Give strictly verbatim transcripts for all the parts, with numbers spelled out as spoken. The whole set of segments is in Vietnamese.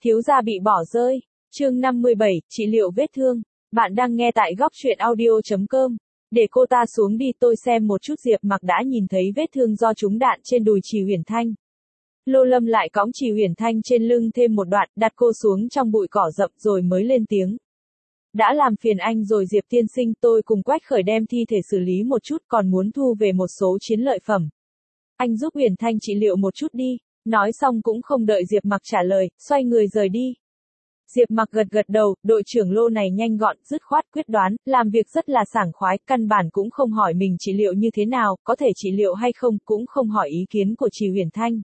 Thiếu gia bị bỏ rơi. Chương năm mươi bảy, trị liệu vết thương. Bạn đang nghe tại góc truyện audio chấm com. Để cô ta xuống đi, tôi xem một chút. Diệp Mặc đã nhìn thấy vết thương do trúng đạn trên đùi Trì Huyền Thanh. Lô Lâm lại cõng Trì Huyền Thanh trên lưng thêm một đoạn, đặt cô xuống trong bụi cỏ rậm rồi mới lên tiếng. Đã làm phiền anh rồi Diệp tiên sinh, tôi cùng Quách Khởi đem thi thể xử lý một chút, còn muốn thu về một số chiến lợi phẩm. Anh giúp Huyền Thanh trị liệu một chút đi. Nói xong cũng không đợi Diệp Mặc trả lời, xoay người rời đi. Diệp Mặc gật gật đầu, đội trưởng Lô này nhanh gọn, dứt khoát, quyết đoán, làm việc rất là sảng khoái, căn bản cũng không hỏi mình trị liệu như thế nào, có thể trị liệu hay không, cũng không hỏi ý kiến của Trì Huyền Thanh.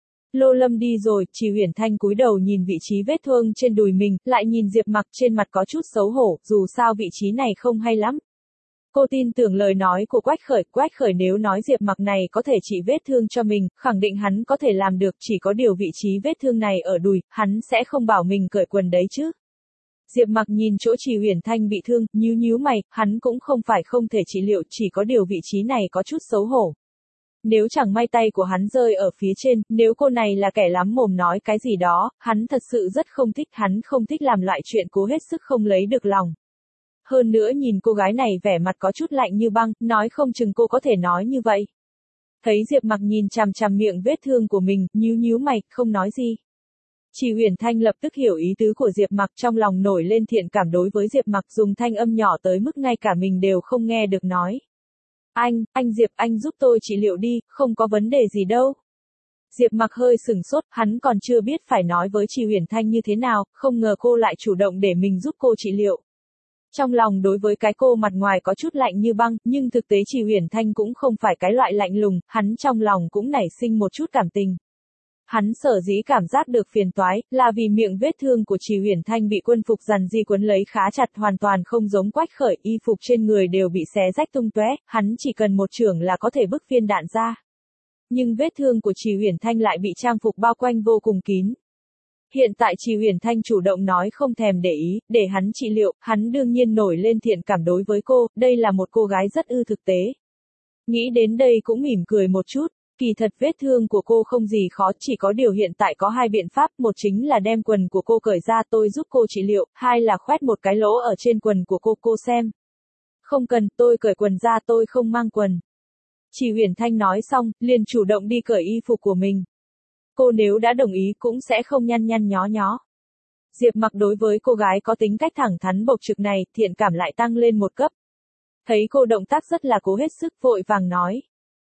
Lô Lâm đi rồi, Trì Huyền Thanh cúi đầu nhìn vị trí vết thương trên đùi mình, lại nhìn Diệp Mặc, trên mặt có chút xấu hổ, dù sao vị trí này không hay lắm. Cô tin tưởng lời nói của Quách Khởi, Quách Khởi nếu nói Diệp Mặc này có thể trị vết thương cho mình, khẳng định hắn có thể làm được, chỉ có điều vị trí vết thương này ở đùi, hắn sẽ không bảo mình cởi quần đấy chứ. Diệp Mặc nhìn chỗ Trì Huyền Thanh bị thương, nhíu nhíu mày, hắn cũng không phải không thể trị liệu, chỉ có điều vị trí này có chút xấu hổ. Nếu chẳng may tay của hắn rơi ở phía trên, nếu cô này là kẻ lắm mồm nói cái gì đó, hắn thật sự rất không thích, hắn không thích làm loại chuyện cố hết sức không lấy được lòng. Hơn nữa nhìn cô gái này vẻ mặt có chút lạnh như băng, nói không chừng cô có thể nói như vậy. Thấy Diệp Mặc nhìn chằm chằm miệng vết thương của mình, nhíu nhíu mày, không nói gì. Trì Huyền Thanh lập tức hiểu ý tứ của Diệp Mặc, trong lòng nổi lên thiện cảm đối với Diệp Mặc, dùng thanh âm nhỏ tới mức ngay cả mình đều không nghe được nói. Anh, anh Diệp, anh giúp tôi trị liệu đi, không có vấn đề gì đâu. Diệp Mặc hơi sừng sốt, hắn còn chưa biết phải nói với Trì Huyền Thanh như thế nào, không ngờ cô lại chủ động để mình giúp cô trị liệu. Trong lòng đối với cái cô mặt ngoài có chút lạnh như băng, nhưng thực tế Trì Huyền Thanh cũng không phải cái loại lạnh lùng, hắn trong lòng cũng nảy sinh một chút cảm tình. Hắn sở dĩ cảm giác được phiền toái, là vì miệng vết thương của Trì Huyền Thanh bị quân phục rằn di quấn lấy khá chặt, hoàn toàn không giống Quách Khởi, y phục trên người đều bị xé rách tung tóe, hắn chỉ cần một chưởng là có thể bức viên đạn ra. Nhưng vết thương của Trì Huyền Thanh lại bị trang phục bao quanh vô cùng kín. Hiện tại Trì Huyền Thanh chủ động nói không thèm để ý, để hắn trị liệu, hắn đương nhiên nổi lên thiện cảm đối với cô, đây là một cô gái rất ư thực tế. Nghĩ đến đây cũng mỉm cười một chút, kỳ thật vết thương của cô không gì khó, chỉ có điều hiện tại có hai biện pháp, một chính là đem quần của cô cởi ra tôi giúp cô trị liệu, hai là khoét một cái lỗ ở trên quần của cô, cô xem. Không cần, tôi cởi quần ra, tôi không mang quần. Trì Huyền Thanh nói xong, liền chủ động đi cởi y phục của mình. Cô nếu đã đồng ý cũng sẽ không nhăn nhăn nhó nhó. Diệp Mặc đối với cô gái có tính cách thẳng thắn bộc trực này, thiện cảm lại tăng lên một cấp. Thấy cô động tác rất là cố hết sức, vội vàng nói.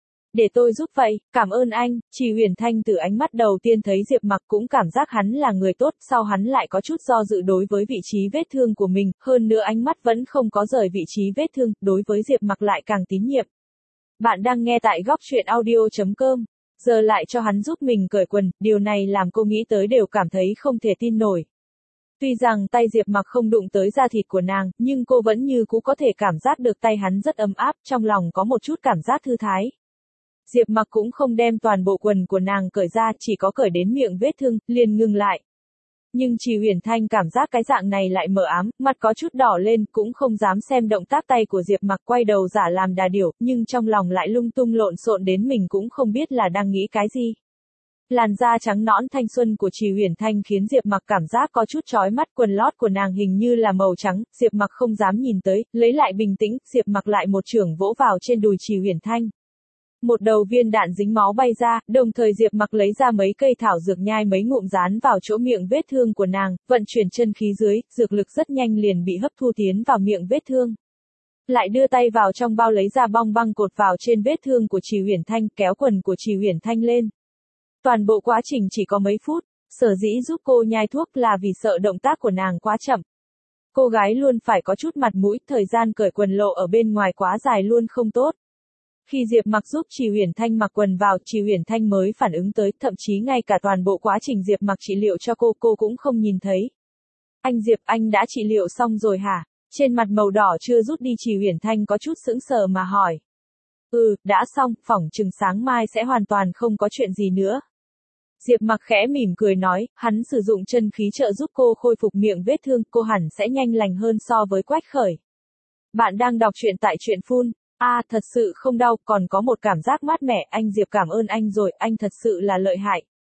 Để tôi giúp vậy, cảm ơn anh. Trì Huyền Thanh từ ánh mắt đầu tiên thấy Diệp Mặc cũng cảm giác hắn là người tốt, sau hắn lại có chút do dự đối với vị trí vết thương của mình, hơn nữa ánh mắt vẫn không có rời vị trí vết thương, đối với Diệp Mặc lại càng tín nhiệm. Bạn đang nghe tại góc truyện audio chấm com. Giờ lại cho hắn giúp mình cởi quần, điều này làm cô nghĩ tới đều cảm thấy không thể tin nổi. Tuy rằng tay Diệp Mặc không đụng tới da thịt của nàng, nhưng cô vẫn như cũ có thể cảm giác được tay hắn rất ấm áp, trong lòng có một chút cảm giác thư thái. Diệp Mặc cũng không đem toàn bộ quần của nàng cởi ra, chỉ có cởi đến miệng vết thương, liền ngừng lại. Nhưng Trì Huyền Thanh cảm giác cái dạng này lại mờ ám, mặt có chút đỏ lên, cũng không dám xem động tác tay của Diệp Mặc, quay đầu giả làm đà điểu, nhưng trong lòng lại lung tung lộn xộn đến mình cũng không biết là đang nghĩ cái gì. Làn da trắng nõn thanh xuân của Trì Huyền Thanh khiến Diệp Mặc cảm giác có chút chói mắt, quần lót của nàng hình như là màu trắng, Diệp Mặc không dám nhìn tới, lấy lại bình tĩnh, Diệp Mặc lại một chưởng vỗ vào trên đùi Trì Huyền Thanh. Một đầu viên đạn dính máu bay ra, đồng thời Diệp Mặc lấy ra mấy cây thảo dược nhai mấy ngụm dán vào chỗ miệng vết thương của nàng, vận chuyển chân khí dưới, dược lực rất nhanh liền bị hấp thu tiến vào miệng vết thương. Lại đưa tay vào trong bao lấy ra bong băng cột vào trên vết thương của Trì Huyền Thanh, kéo quần của Trì Huyền Thanh lên. Toàn bộ quá trình chỉ có mấy phút, sở dĩ giúp cô nhai thuốc là vì sợ động tác của nàng quá chậm. Cô gái luôn phải có chút mặt mũi, thời gian cởi quần lộ ở bên ngoài quá dài luôn không tốt. Khi Diệp Mặc giúp Trì Huyền Thanh mặc quần vào, Trì Huyền Thanh mới phản ứng tới, thậm chí ngay cả toàn bộ quá trình Diệp Mặc trị liệu cho cô, cô cũng không nhìn thấy. Anh Diệp, anh đã trị liệu xong rồi hả? Trên mặt màu đỏ chưa rút đi Trì Huyền Thanh có chút sững sờ mà hỏi. Ừ, đã xong, phỏng chừng sáng mai sẽ hoàn toàn không có chuyện gì nữa. Diệp Mặc khẽ mỉm cười nói, hắn sử dụng chân khí trợ giúp cô khôi phục miệng vết thương, cô hẳn sẽ nhanh lành hơn so với Quách Khởi. Bạn đang đọc truyện tại truyện phun. A, à, thật sự không đau, còn có một cảm giác mát mẻ, anh Diệp cảm ơn anh rồi, anh thật sự là lợi hại.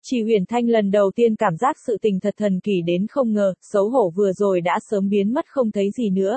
Chỉ Huyền Thanh lần đầu tiên cảm giác sự tình thật thần kỳ đến không ngờ, xấu hổ vừa rồi đã sớm biến mất không thấy gì nữa.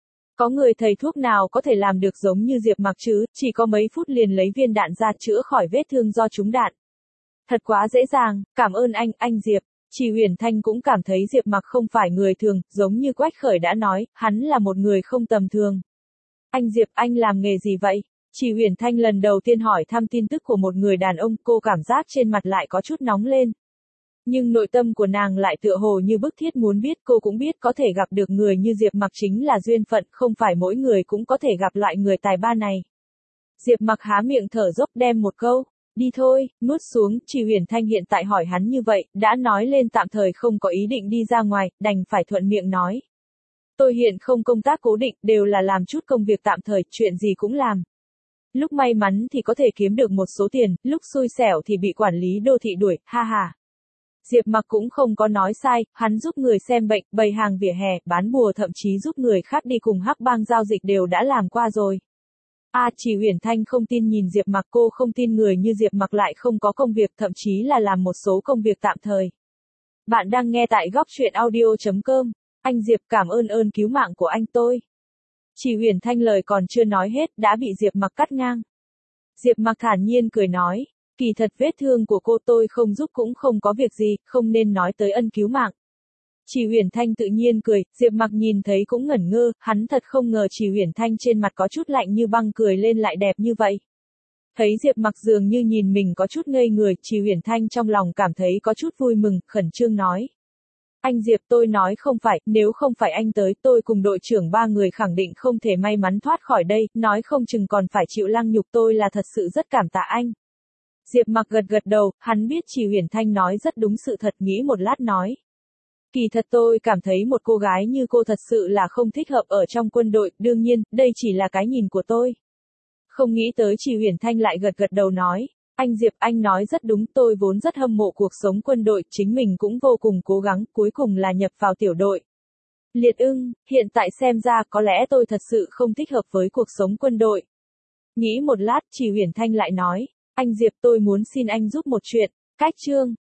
Có người thầy thuốc nào có thể làm được giống như Diệp Mặc chứ, chỉ có mấy phút liền lấy viên đạn ra chữa khỏi vết thương do trúng đạn. Thật quá dễ dàng, cảm ơn anh, anh Diệp. Chỉ Huyền Thanh cũng cảm thấy Diệp Mặc không phải người thường, giống như Quách Khởi đã nói, hắn là một người không tầm thường. Anh Diệp, anh làm nghề gì vậy? Chỉ Huyền Thanh lần đầu tiên hỏi thăm tin tức của một người đàn ông, cô cảm giác trên mặt lại có chút nóng lên. Nhưng nội tâm của nàng lại tựa hồ như bức thiết muốn biết, cô cũng biết có thể gặp được người như Diệp Mặc chính là duyên phận, không phải mỗi người cũng có thể gặp loại người tài ba này. Diệp Mặc há miệng thở dốc đem một câu, đi thôi, nuốt xuống. Chỉ Huyền Thanh hiện tại hỏi hắn như vậy, đã nói lên tạm thời không có ý định đi ra ngoài, đành phải thuận miệng nói. Tôi hiện không công tác cố định, đều là làm chút công việc tạm thời, chuyện gì cũng làm. Lúc may mắn thì có thể kiếm được một số tiền, lúc xui xẻo thì bị quản lý đô thị đuổi, ha ha. Diệp Mặc cũng không có nói sai, hắn giúp người xem bệnh, bày hàng vỉa hè, bán bùa, thậm chí giúp người khác đi cùng hắc bang giao dịch đều đã làm qua rồi. A à, Chỉ Huyền Thanh không tin nhìn Diệp Mặc, cô không tin người như Diệp Mặc lại không có công việc, thậm chí là làm một số công việc tạm thời. Bạn đang nghe tại góc truyện audio chấm com. Anh Diệp, cảm ơn ơn cứu mạng của anh tôi. Chỉ Huyền Thanh lời còn chưa nói hết, đã bị Diệp Mặc cắt ngang. Diệp Mặc thản nhiên cười nói, kỳ thật vết thương của cô tôi không giúp cũng không có việc gì, không nên nói tới ân cứu mạng. Chỉ Huyền Thanh tự nhiên cười, Diệp Mặc nhìn thấy cũng ngẩn ngơ, hắn thật không ngờ Chỉ Huyền Thanh trên mặt có chút lạnh như băng cười lên lại đẹp như vậy. Thấy Diệp Mặc dường như nhìn mình có chút ngây người, Chỉ Huyền Thanh trong lòng cảm thấy có chút vui mừng, khẩn trương nói. Anh Diệp, tôi nói không phải, nếu không phải anh tới, tôi cùng đội trưởng ba người khẳng định không thể may mắn thoát khỏi đây, nói không chừng còn phải chịu lăng nhục, tôi là thật sự rất cảm tạ anh. Diệp Mặc gật gật đầu, hắn biết Chỉ Huyền Thanh nói rất đúng sự thật, nghĩ một lát nói. Kỳ thật tôi cảm thấy một cô gái như cô thật sự là không thích hợp ở trong quân đội, đương nhiên, đây chỉ là cái nhìn của tôi. Không nghĩ tới Chỉ Huyền Thanh lại gật gật đầu nói. Anh Diệp, anh nói rất đúng, tôi vốn rất hâm mộ cuộc sống quân đội, chính mình cũng vô cùng cố gắng, cuối cùng là nhập vào tiểu đội. Liệt ưng, hiện tại xem ra có lẽ tôi thật sự không thích hợp với cuộc sống quân đội. Nghĩ một lát, Chỉ Huyền Thanh lại nói, anh Diệp, tôi muốn xin anh giúp một chuyện. Cách chương